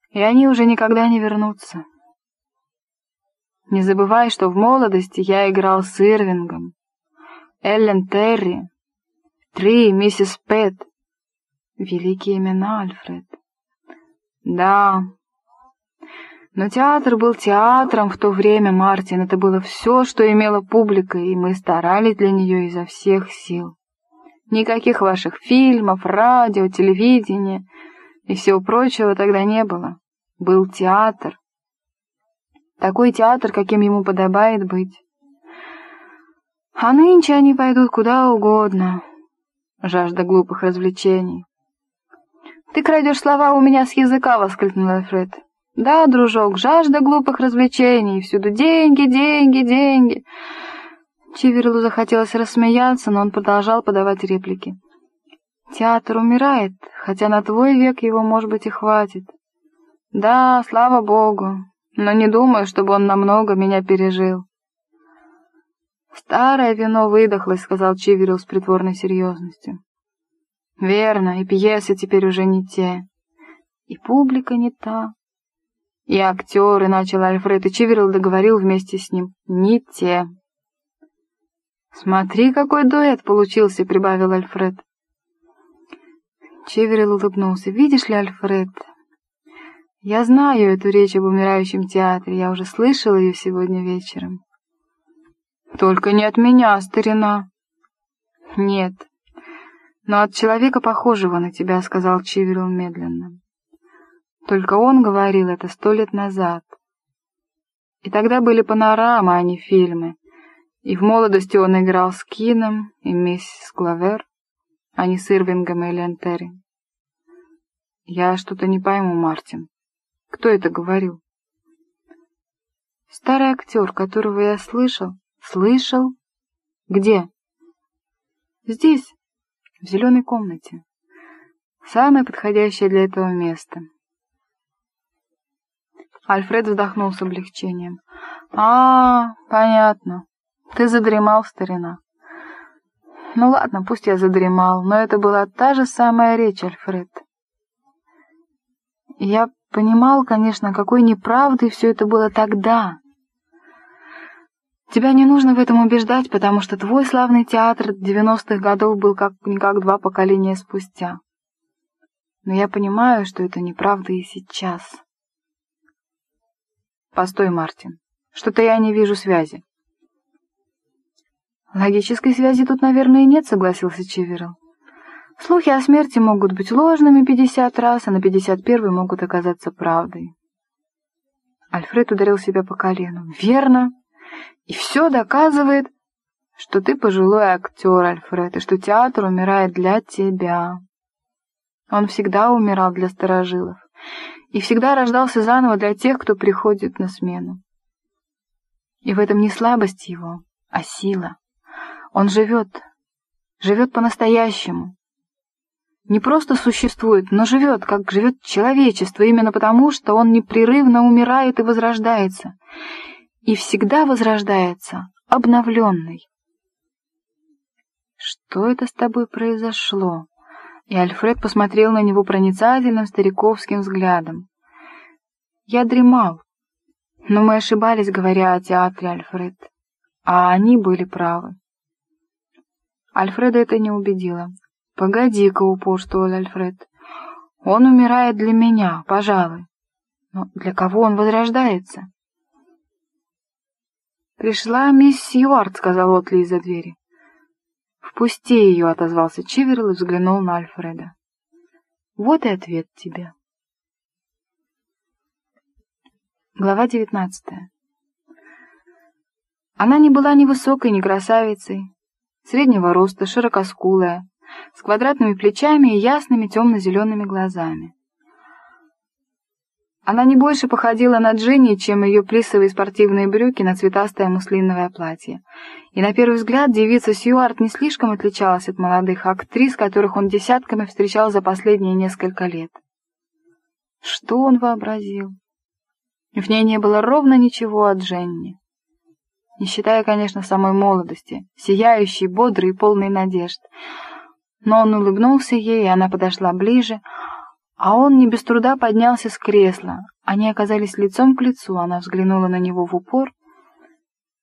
и они уже никогда не вернутся. Не забывай, что в молодости я играл с Ирвингом, Эллен Терри, Три, миссис Пэт. Великие имена, Альфред. Да, но театр был театром в то время, Мартин. Это было все, что имела публика, и мы старались для нее изо всех сил. Никаких ваших фильмов, радио, телевидения и всего прочего тогда не было. Был театр. Такой театр, каким ему подобает быть. А нынче они пойдут куда угодно. Жажда глупых развлечений. «Ты крадешь слова у меня с языка!» — воскликнул Альфред. «Да, дружок, жажда глупых развлечений, всюду деньги, деньги, деньги!» Чиверлу захотелось рассмеяться, но он продолжал подавать реплики. «Театр умирает, хотя на твой век его, может быть, и хватит. Да, слава богу, но не думаю, чтобы он намного меня пережил». «Старое вино выдохлось», — сказал Чиверл с притворной серьезностью. «Верно, и пьесы теперь уже не те, и публика не та, и актеры», — начал Альфред, и Чиверл договорил вместе с ним, «не те». «Смотри, какой дуэт получился», — прибавил Альфред. Чиверл улыбнулся. «Видишь ли, Альфред, я знаю эту речь об умирающем театре, я уже слышал ее сегодня вечером». «Только не от меня, старина». «Нет, но от человека, похожего на тебя», — сказал Чиверл медленно. «Только он говорил это 100 лет назад. И тогда были панорамы, а не фильмы. И в молодости он играл с Кином и миссис Клавер, а не с Ирвингом и Эллен Терри». «Я что-то не пойму, Мартин. Кто это говорил?» «Старый актер, которого я слышал». «Слышал? Где?» «Здесь, в зеленой комнате. Самое подходящее для этого место». Альфред вздохнул с облегчением. Понятно. Ты задремал, старина». «Ну ладно, пусть я задремал, но это была та же самая речь, Альфред. Я понимал, конечно, какой неправдой все это было тогда. Тебя не нужно в этом убеждать, потому что твой славный театр 90-х годов был как-никак 2 поколения спустя. Но я понимаю, что это неправда и сейчас». «Постой, Мартин, что-то я не вижу связи». «Логической связи тут, наверное, и нет», — согласился Чиверл. «Слухи о смерти могут быть ложными 50 раз, а на 51-й могут оказаться правдой». Альфред ударил себя по колену. «Верно. И все доказывает, что ты пожилой актер, Альфред, и что театр умирает для тебя. Он всегда умирал для старожилов и всегда рождался заново для тех, кто приходит на смену. И в этом не слабость его, а сила. Он живет по-настоящему. Не просто существует, но живет, как живет человечество, именно потому, что он непрерывно умирает и возрождается. И всегда возрождается, обновленный». «Что это с тобой произошло?» И Альфред посмотрел на него проницательным стариковским взглядом. «Я дремал, но мы ошибались, говоря о театре, Альфред, а они были правы». Альфреда это не убедило. «Погоди-ка», — упорствовал Альфред, — «он умирает для меня, пожалуй. Но для кого он возрождается?» «Пришла мисс Сьюарт», — сказал Отли из-за двери. «Впусти ее», — отозвался Чиверл и взглянул на Альфреда. «Вот и ответ тебе». Глава 19. Она не была ни высокой, ни красавицей, среднего роста, широкоскулая, с квадратными плечами и ясными темно-зелеными глазами. Она не больше походила на Джинни, чем ее плисовые спортивные брюки на цветастое муслиновое платье. И на первый взгляд девица Сьюарт не слишком отличалась от молодых актрис, которых он десятками встречал за последние несколько лет. Что он вообразил? В ней не было ровно ничего от Дженни. Не считая, конечно, самой молодости, сияющей, бодрой и полной надежд. Но он улыбнулся ей, и она подошла ближе, А он не без труда поднялся с кресла. Они оказались лицом к лицу, она взглянула на него в упор,